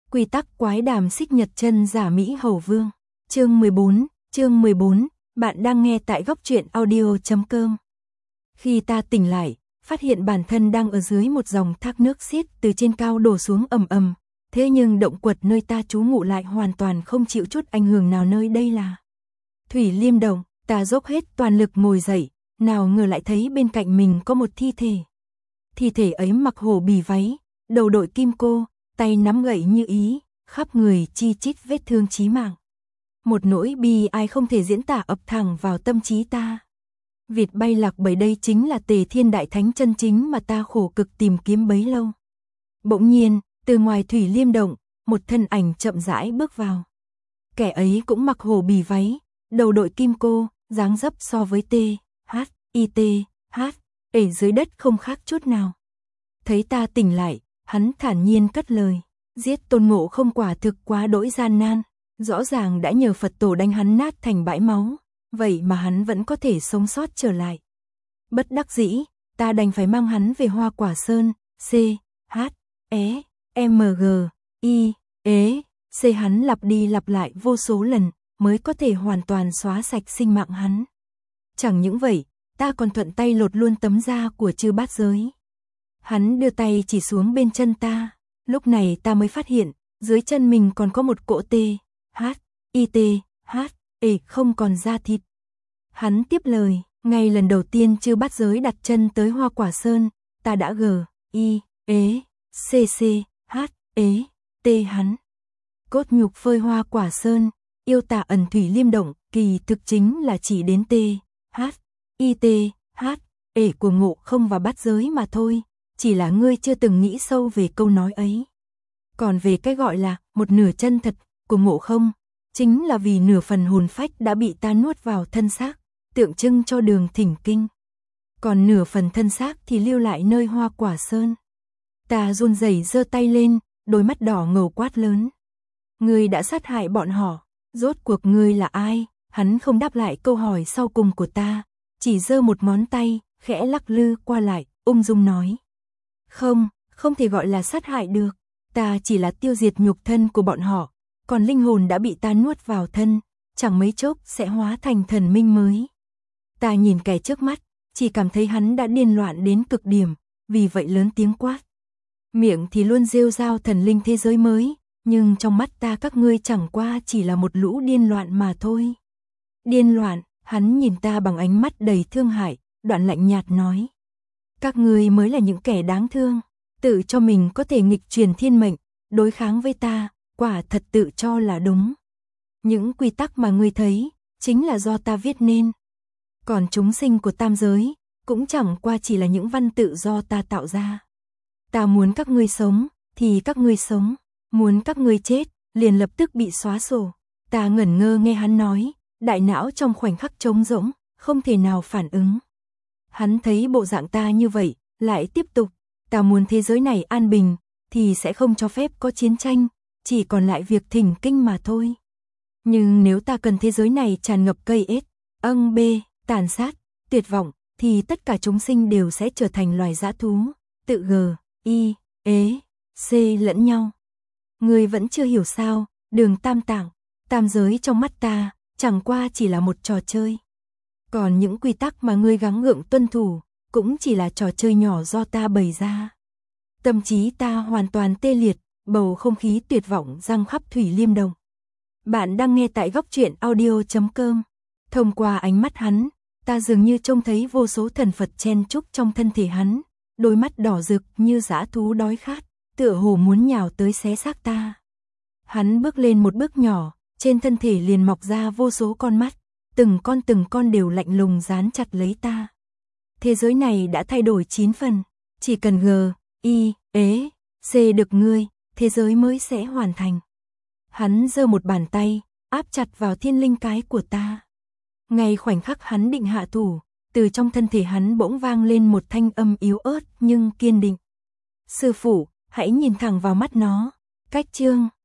Quy tắc quái đàm xích nhật chân giả Mỹ Hầu Vương. Chương 14, bạn đang nghe tại góc truyện audio.com. Khi ta tỉnh lại, phát hiện bản thân đang ở dưới một dòng thác nước xiết từ trên cao đổ xuống ầm ầm, thế nhưng động quật nơi ta trú ngụ lại hoàn toàn không chịu chút ảnh hưởng nào. Nơi đây là Thủy Liêm Động. Ta dốc hết toàn lực ngồi dậy, nào ngờ lại thấy bên cạnh mình có một thi thể. Thi thể ấy mặc hổ bì váy, đầu đội kim cô, tay nắm gậy như ý, khắp người chi chít vết thương chí mạng. Một nỗi bi ai không thể diễn tả ập thẳng vào tâm trí ta. Vịt bay lạc bầy, đây chính là Tề Thiên Đại Thánh chân chính mà ta khổ cực tìm kiếm bấy lâu. Bỗng nhiên, từ ngoài Thủy Liêm Động, một thân ảnh chậm rãi bước vào. Kẻ ấy cũng mặc hổ bì váy, đầu đội kim cô, dáng dấp so với ở dưới đất không khác chút nào. Thấy ta tỉnh lại, hắn thản nhiên cất lời, giết Tôn Ngộ Không quả thực quá đỗi gian nan, rõ ràng đã nhờ Phật tổ đánh hắn nát thành bãi máu, vậy mà hắn vẫn có thể sống sót trở lại. Bất đắc dĩ, ta đành phải mang hắn về Hoa Quả Sơn. Hắn lặp đi lặp lại vô số lần mới có thể hoàn toàn xóa sạch sinh mạng hắn. Chẳng những vậy, ta còn thuận tay lột luôn tấm da của Chư Bát Giới. Hắn đưa tay chỉ xuống bên chân ta, lúc này ta mới phát hiện, dưới chân mình còn có một cỗ không còn da thịt. Hắn tiếp lời, ngay lần đầu tiên Chư Bát Giới đặt chân tới Hoa Quả Sơn, ta đã hắn. Cốt nhục phơi Hoa Quả Sơn, yêu tà ẩn Thủy Liêm Động, kỳ thực chính là chỉ đến của Ngộ Không và Bát Giới mà thôi, chỉ là ngươi chưa từng nghĩ sâu về câu nói ấy. Còn về cái gọi là một nửa chân thật của Ngộ Không, chính là vì nửa phần hồn phách đã bị ta nuốt vào thân xác, tượng trưng cho đường thỉnh kinh. Còn nửa phần thân xác thì lưu lại nơi Hoa Quả Sơn. Ta run rẩy giơ tay lên, đôi mắt đỏ ngầu quát lớn. Ngươi đã sát hại bọn họ, rốt cuộc ngươi là ai? Hắn không đáp lại câu hỏi sau cùng của ta, chỉ giơ một ngón tay, khẽ lắc lư qua lại, ung dung nói. Không thể gọi là sát hại được, ta chỉ là tiêu diệt nhục thân của bọn họ, còn linh hồn đã bị ta nuốt vào thân, chẳng mấy chốc sẽ hóa thành thần minh mới. Ta nhìn kẻ trước mắt, chỉ cảm thấy hắn đã điên loạn đến cực điểm, vì vậy lớn tiếng quát. Miệng thì luôn rêu rao thần linh thế giới mới, nhưng trong mắt ta các ngươi chẳng qua chỉ là một lũ điên loạn mà thôi. Điên loạn, hắn nhìn ta bằng ánh mắt đầy thương hại, đoạn lạnh nhạt nói. Các ngươi mới là những kẻ đáng thương, tự cho mình có thể nghịch truyền thiên mệnh, đối kháng với ta, quả thật tự cho là đúng. Những quy tắc mà ngươi thấy, chính là do ta viết nên. Còn chúng sinh của tam giới, cũng chẳng qua chỉ là những văn tự do ta tạo ra. Ta muốn các ngươi sống, thì các ngươi sống, muốn các ngươi chết, liền lập tức bị xóa sổ. Ta ngẩn ngơ nghe hắn nói, đại não trong khoảnh khắc trống rỗng, không thể nào phản ứng. Hắn thấy bộ dạng ta như vậy, lại tiếp tục, ta muốn thế giới này an bình, thì sẽ không cho phép có chiến tranh, chỉ còn lại việc thỉnh kinh mà thôi. Nhưng nếu ta cần thế giới này tràn ngập cây ết, tàn sát, tuyệt vọng, thì tất cả chúng sinh đều sẽ trở thành loài dã thú, tự lẫn nhau. Ngươi vẫn chưa hiểu sao, đường tam tạng, tam giới trong mắt ta, chẳng qua chỉ là một trò chơi. Còn những quy tắc mà ngươi gắng gượng tuân thủ, cũng chỉ là trò chơi nhỏ do ta bày ra. Tâm trí ta hoàn toàn tê liệt, bầu không khí tuyệt vọng giăng khắp Thủy Liêm Động. Bạn đang nghe tại góc truyện audio.com. Thông qua ánh mắt hắn, ta dường như trông thấy vô số thần Phật chen chúc trong thân thể hắn, đôi mắt đỏ rực như dã thú đói khát, tựa hồ muốn nhào tới xé xác ta. Hắn bước lên một bước nhỏ, trên thân thể liền mọc ra vô số con mắt, từng con đều lạnh lùng dán chặt lấy ta. Thế giới này đã thay đổi 9 phần, chỉ cần được ngươi, thế giới mới sẽ hoàn thành. Hắn giơ một bàn tay, áp chặt vào thiên linh cái của ta. Ngay khoảnh khắc hắn định hạ thủ, từ trong thân thể hắn bỗng vang lên một thanh âm yếu ớt nhưng kiên định. Sư phụ, hãy nhìn thẳng vào mắt nó. Cách chương